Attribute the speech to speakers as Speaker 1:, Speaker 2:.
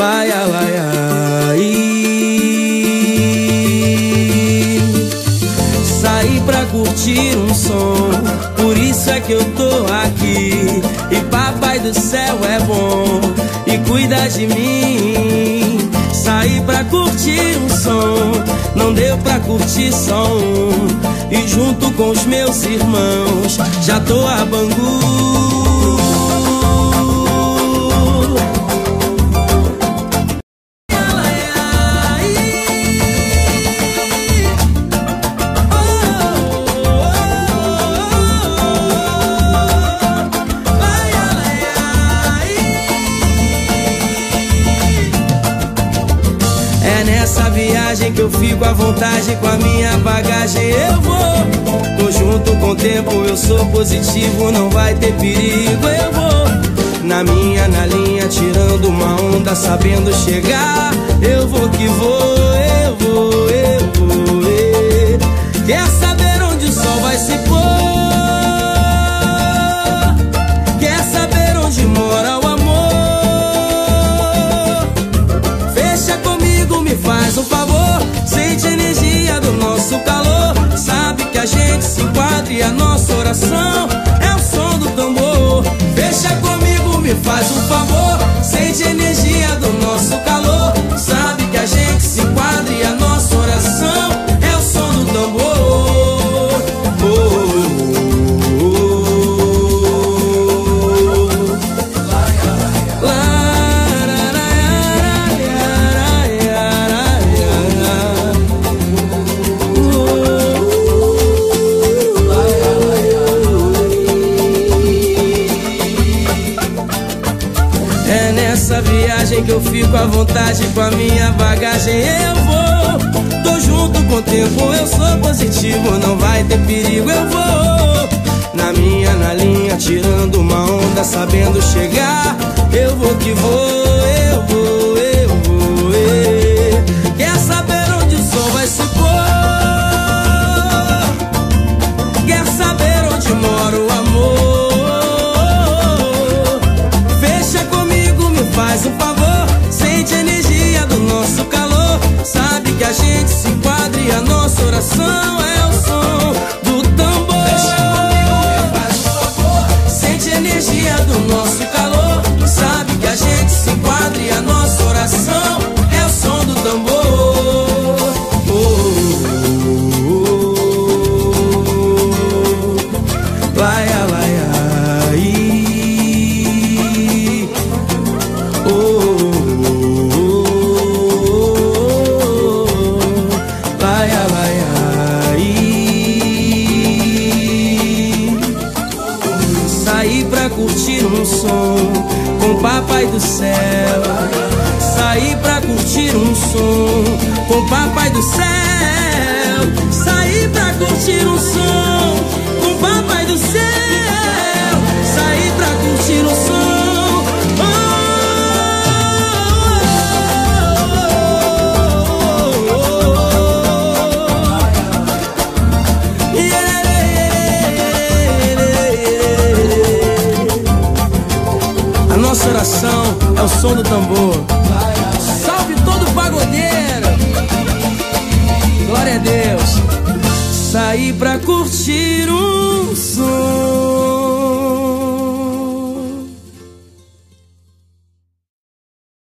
Speaker 1: laia, laia, saí pra curtir um som, por isso é que eu tô aqui. E papai do céu é bom e cuida de mim. Saí pra curtir um som, não deu pra curtir só um. E junto com os meus irmãos já tô a Bangu. É nessa viagem que eu fico à vontade, com a minha bagagem eu vou. Tô junto com o tempo, eu sou positivo, não vai ter perigo, eu vou. Na minha, na linha, tirando uma onda, sabendo chegar. Eu vou que vou, eu vou, eu vou, Quer saber onde o sol vai se pôr? Quer saber onde mora o amor? Fecha comigo, me faz um favor. Sente a energia do nosso calor. Sabe que a gente se enquadra e a nossa oração é o som do tambor. Fecha comigo, me faz um favor. Sente a energia do nosso calor. Sabe que a gente se enquadra e a nossa oração é o som do tambor. É nessa viagem que eu fico à vontade, com a minha bagagem eu vou. Tô junto com o tempo, eu sou positivo, não vai ter perigo, eu vou. Na minha, na linha, tirando uma onda, sabendo chegar. Eu vou que vou, eu vou, eu vou, Quer saber onde o sol vai se pôr? Quer saber onde mora o amor? Fecha comigo, me faz um favor. Sente a energia do nosso calor. Sabe que a gente se enquadra e a nossa oração é o som do tambor. Fecha comigo, me faz um favor. Sente a energia do nosso calor. Sabe que a gente se enquadra e a nossa oração é o som do tambor. Laia, laia, laia, laia, saí pra curtir um som com o papai do céu. Saí pra curtir um som com o papai do céu. Saí pra curtir um som com o papai do céu. Saí pra curtir um som. A nossa oração é o som do tambor. Salve todo pagodeiro. Glória a Deus. Saí pra curtir um som.